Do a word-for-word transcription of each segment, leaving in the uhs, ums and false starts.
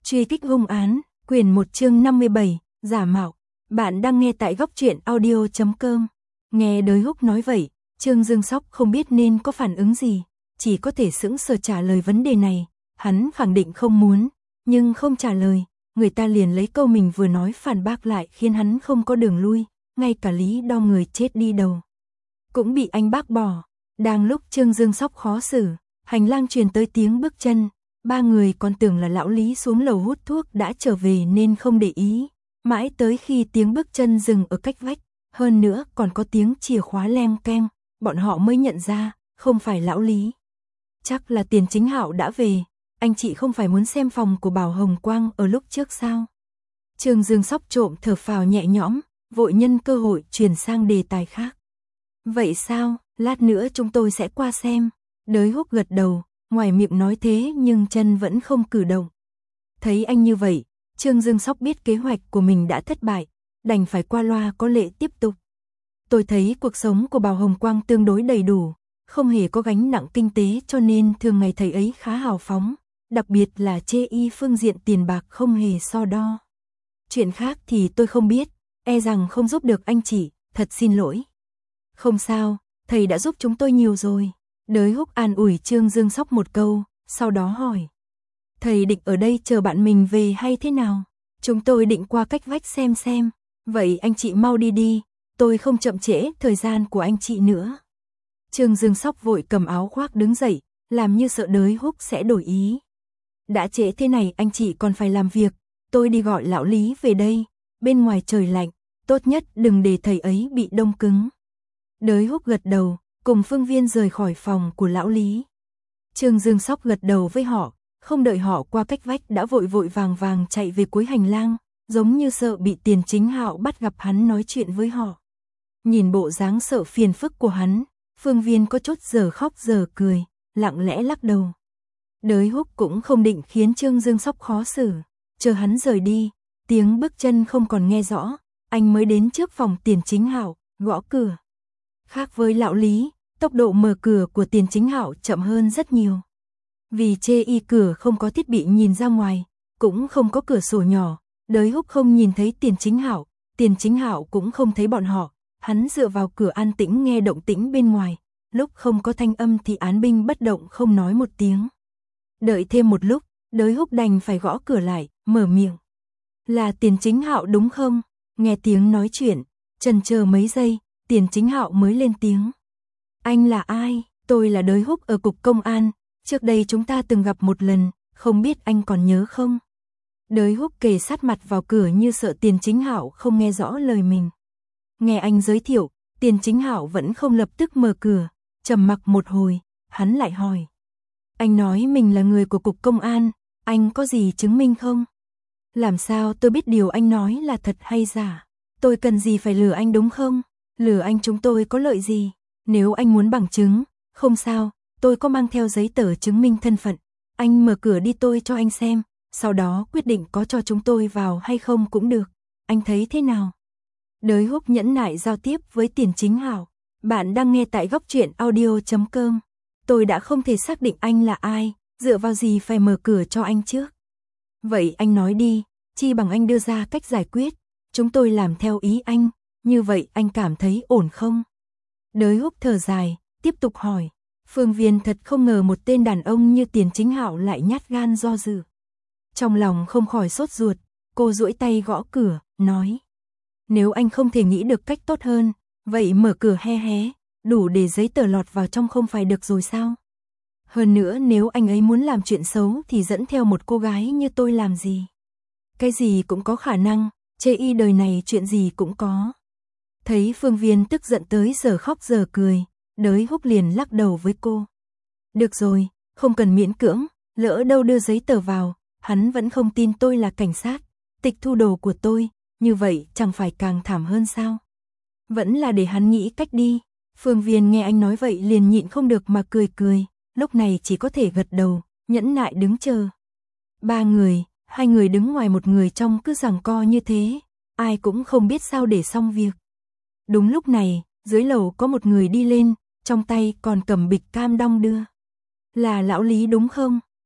Truy kích hung án, quyển một chương năm mươi bảy, giả mạo. Bạn đang nghe tại góc truyện audio chấm com. Nghe Đới Húc nói vậy, Trương Dương Sóc không biết nên có phản ứng gì, chỉ có thể sững sờ trả lời vấn đề này. Hắn khẳng định không muốn, nhưng không trả lời, người ta liền lấy câu mình vừa nói phản bác lại khiến hắn không có đường lui, ngay cả lý do người chết đi đầu cũng bị anh bác bỏ. Đang lúc Trương Dương Sóc khó xử, hành lang truyền tới tiếng bước chân. Ba người còn tưởng là lão Lý xuống lầu hút thuốc đã trở về nên không để ý, mãi tới khi tiếng bước chân dừng ở cách vách, hơn nữa còn có tiếng chìa khóa leng keng, bọn họ mới nhận ra, không phải lão Lý. Chắc là Tiền Chính Hạo đã về, anh chị không phải muốn xem phòng của Bảo Hồng Quang ở lúc trước sao? Trương Dương Sóc trộm thở phào nhẹ nhõm, vội nhân cơ hội chuyển sang đề tài khác. Vậy sao, lát nữa chúng tôi sẽ qua xem. Đới Húc gật đầu. Ngoài miệng nói thế nhưng chân vẫn không cử động. Thấy anh như vậy, Trương Dương Sóc biết kế hoạch của mình đã thất bại, đành phải qua loa có lệ tiếp tục. Tôi thấy cuộc sống của Bảo Hồng Quang tương đối đầy đủ, không hề có gánh nặng kinh tế cho nên thường ngày thầy ấy khá hào phóng, đặc biệt là chê y phương diện tiền bạc không hề so đo. Chuyện khác thì tôi không biết, e rằng không giúp được anh chị, thật xin lỗi. Không sao, thầy đã giúp chúng tôi nhiều rồi. Đới Húc an ủi Trương Dương Sóc một câu, sau đó hỏi. Thầy định ở đây chờ bạn mình về hay thế nào? Chúng tôi định qua cách vách xem xem. Vậy anh chị mau đi đi, tôi không chậm trễ thời gian của anh chị nữa. Trương Dương Sóc vội cầm áo khoác đứng dậy, làm như sợ Đới Húc sẽ đổi ý. Đã trễ thế này anh chị còn phải làm việc, tôi đi gọi lão Lý về đây, bên ngoài trời lạnh, tốt nhất đừng để thầy ấy bị đông cứng. Đới Húc gật đầu. Cùng Phương Viên rời khỏi phòng của lão Lý. Trương Dương Sóc gật đầu với họ, không đợi họ qua cách vách đã vội vội vàng vàng chạy về cuối hành lang, giống như sợ bị Tiền Chính Hạo bắt gặp hắn nói chuyện với họ. Nhìn bộ dáng sợ phiền phức của hắn, Phương Viên có chút giờ khóc giờ cười, lặng lẽ lắc đầu. Đới Húc cũng không định khiến Trương Dương Sóc khó xử, chờ hắn rời đi, tiếng bước chân không còn nghe rõ, anh mới đến trước phòng Tiền Chính Hạo, gõ cửa. Khác với lão Lý, tốc độ mở cửa của Tiền Chính Hạo chậm hơn rất nhiều. Vì chê y cửa không có thiết bị nhìn ra ngoài, cũng không có cửa sổ nhỏ, Đới Húc không nhìn thấy Tiền Chính Hạo, Tiền Chính Hạo cũng không thấy bọn họ, hắn dựa vào cửa an tĩnh nghe động tĩnh bên ngoài, lúc không có thanh âm thì án binh bất động không nói một tiếng. Đợi thêm một lúc, Đới Húc đành phải gõ cửa lại, mở miệng. Là Tiền Chính Hạo đúng không? Nghe tiếng nói chuyện, chần chờ mấy giây, Tiền Chính Hạo mới lên tiếng. Anh là ai? Tôi là Đới Húc ở cục công an, trước đây chúng ta từng gặp một lần, không biết anh còn nhớ không? Đới Húc kề sát mặt vào cửa như sợ Tiền Chính Hạo không nghe rõ lời mình. Nghe anh giới thiệu, Tiền Chính Hạo vẫn không lập tức mở cửa, trầm mặc một hồi, hắn lại hỏi. Anh nói mình là người của cục công an, anh có gì chứng minh không? Làm sao tôi biết điều anh nói là thật hay giả? Tôi cần gì phải lừa anh đúng không? Lừa anh chúng tôi có lợi gì? Nếu anh muốn bằng chứng, không sao, tôi có mang theo giấy tờ chứng minh thân phận. Anh mở cửa đi tôi cho anh xem, sau đó quyết định có cho chúng tôi vào hay không cũng được. Anh thấy thế nào? Đới Húc nhẫn nại giao tiếp với Tiền Chính Hạo. Bạn đang nghe tại góc truyện audio chấm com. Tôi đã không thể xác định anh là ai, dựa vào gì phải mở cửa cho anh trước. Vậy anh nói đi, chi bằng anh đưa ra cách giải quyết, chúng tôi làm theo ý anh. Như vậy anh cảm thấy ổn không? Đới Húc thở dài, tiếp tục hỏi. Phương Viên thật không ngờ một tên đàn ông như Tiền Chính Hạo lại nhát gan do dự. Trong lòng không khỏi sốt ruột, cô duỗi tay gõ cửa, nói. Nếu anh không thể nghĩ được cách tốt hơn, vậy mở cửa he hé, đủ để giấy tờ lọt vào trong không phải được rồi sao? Hơn nữa nếu anh ấy muốn làm chuyện xấu thì dẫn theo một cô gái như tôi làm gì? Cái gì cũng có khả năng, chê y đời này chuyện gì cũng có. Thấy Phương Viên tức giận tới giờ khóc giờ cười, Đới Húc liền lắc đầu với cô. Được rồi, không cần miễn cưỡng, lỡ đâu đưa giấy tờ vào, hắn vẫn không tin tôi là cảnh sát, tịch thu đồ của tôi, như vậy chẳng phải càng thảm hơn sao? Vẫn là để hắn nghĩ cách đi. Phương Viên nghe anh nói vậy liền nhịn không được mà cười cười, lúc này chỉ có thể gật đầu, nhẫn nại đứng chờ. Ba người, hai người đứng ngoài một người trong cứ giằng co như thế, ai cũng không biết sao để xong việc. Đúng lúc này, dưới lầu có một người đi lên, trong tay còn cầm bịch cam đong đưa. Là lão Lý đúng không?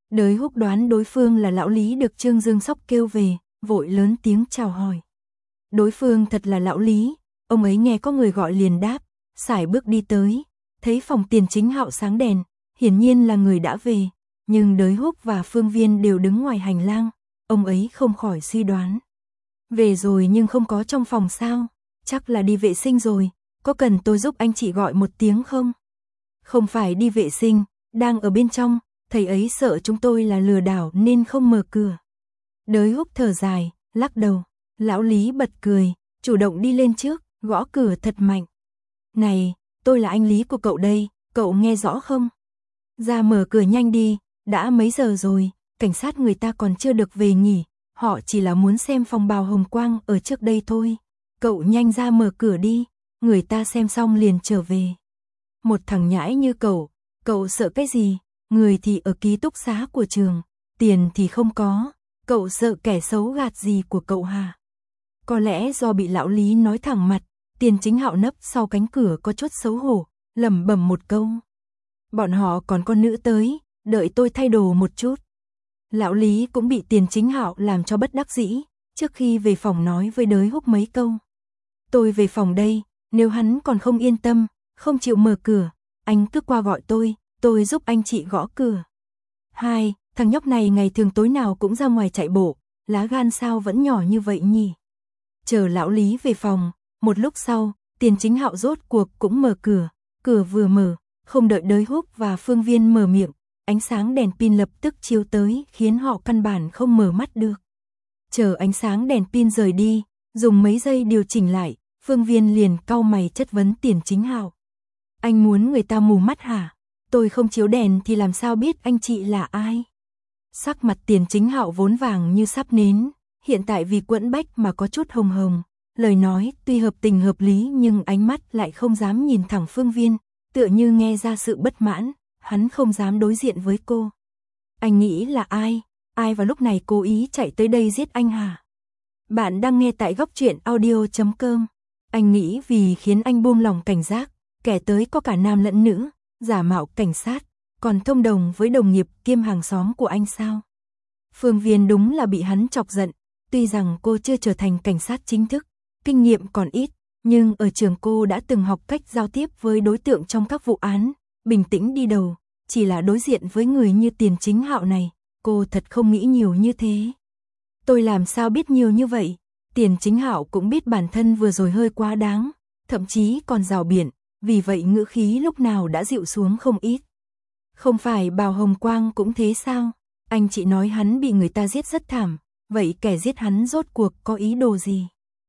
Đới Húc đoán đối phương là lão Lý được Trương Dương Sóc kêu về, vội lớn tiếng chào hỏi. Đối phương thật là lão Lý, ông ấy nghe có người gọi liền đáp, sải bước đi tới, thấy phòng Tiền Chính Hạo sáng đèn, hiển nhiên là người đã về, nhưng Đới Húc và Phương Viên đều đứng ngoài hành lang, ông ấy không khỏi suy đoán. Về rồi nhưng không có trong phòng sao, chắc là đi vệ sinh rồi, có cần tôi giúp anh chị gọi một tiếng không? Không phải đi vệ sinh, đang ở bên trong, thầy ấy sợ chúng tôi là lừa đảo nên không mở cửa. Đới Húc thở dài, lắc đầu, lão Lý bật cười, chủ động đi lên trước, gõ cửa thật mạnh. Này, tôi là anh Lý của cậu đây, cậu nghe rõ không? Ra mở cửa nhanh đi, đã mấy giờ rồi, cảnh sát người ta còn chưa được về nghỉ, họ chỉ là muốn xem phòng bào Hồng Quang ở trước đây thôi. Cậu nhanh ra mở cửa đi, người ta xem xong liền trở về. Một thằng nhãi như cậu, cậu sợ cái gì? Người thì ở ký túc xá của trường, tiền thì không có, cậu sợ kẻ xấu gạt gì của cậu hả? Có lẽ do bị lão Lý nói thẳng mặt, Tiền Chính Hạo nấp sau cánh cửa có chút xấu hổ, lẩm bẩm một câu. Bọn họ còn có nữ tới, đợi tôi thay đồ một chút. Lão Lý cũng bị Tiền Chính Hạo làm cho bất đắc dĩ, trước khi về phòng nói với Đới Húc mấy câu. Tôi về phòng đây, nếu hắn còn không yên tâm, không chịu mở cửa, anh cứ qua gọi tôi, tôi giúp anh chị gõ cửa. Hai, thằng nhóc này ngày thường tối nào cũng ra ngoài chạy bộ, lá gan sao vẫn nhỏ như vậy nhỉ? Chờ lão Lý về phòng, một lúc sau, Tiền Chính Hạo rốt cuộc cũng mở cửa, cửa vừa mở, không đợi Đới Húc và Phương Viên mở miệng, ánh sáng đèn pin lập tức chiếu tới khiến họ căn bản không mở mắt được. Chờ ánh sáng đèn pin rời đi, dùng mấy giây điều chỉnh lại, Phương Viên liền cau mày chất vấn Tiền Chính Hạo. Anh muốn người ta mù mắt hả? Tôi không chiếu đèn thì làm sao biết anh chị là ai? Sắc mặt Tiền Chính Hạo vốn vàng như sắp nến, hiện tại vì quẫn bách mà có chút hồng hồng. Lời nói tuy hợp tình hợp lý nhưng ánh mắt lại không dám nhìn thẳng Phương Viên, tựa như nghe ra sự bất mãn, hắn không dám đối diện với cô. Anh nghĩ là ai? Ai vào lúc này cố ý chạy tới đây giết anh hả? Bạn đang nghe tại góc truyện audio chấm com. Anh nghĩ vì khiến anh buông lòng cảnh giác, kẻ tới có cả nam lẫn nữ, giả mạo cảnh sát, còn thông đồng với đồng nghiệp kiêm hàng xóm của anh sao? Phương Viên đúng là bị hắn chọc giận, tuy rằng cô chưa trở thành cảnh sát chính thức, kinh nghiệm còn ít, nhưng ở trường cô đã từng học cách giao tiếp với đối tượng trong các vụ án, bình tĩnh đi đầu, chỉ là đối diện với người như Tiền Chính Hạo này, cô thật không nghĩ nhiều như thế. Tôi làm sao biết nhiều như vậy? Tiền Chính Hạo cũng biết bản thân vừa rồi hơi quá đáng, thậm chí còn rào biện, vì vậy ngữ khí lúc nào đã dịu xuống không ít. Không phải Bào Hồng Quang cũng thế sao? Anh chị nói hắn bị người ta giết rất thảm, vậy kẻ giết hắn rốt cuộc có ý đồ gì?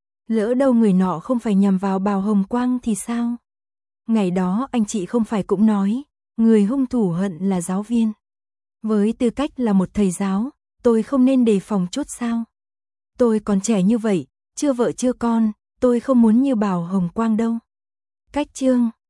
Lỡ đâu người nọ không phải nhằm vào Bào Hồng Quang thì sao? Ngày đó anh chị không phải cũng nói, người hung thủ hận là giáo viên. Với tư cách là một thầy giáo, tôi không nên đề phòng chút sao? Tôi còn trẻ như vậy, chưa vợ chưa con, tôi không muốn như Bào Hồng Quang đâu. Cách chương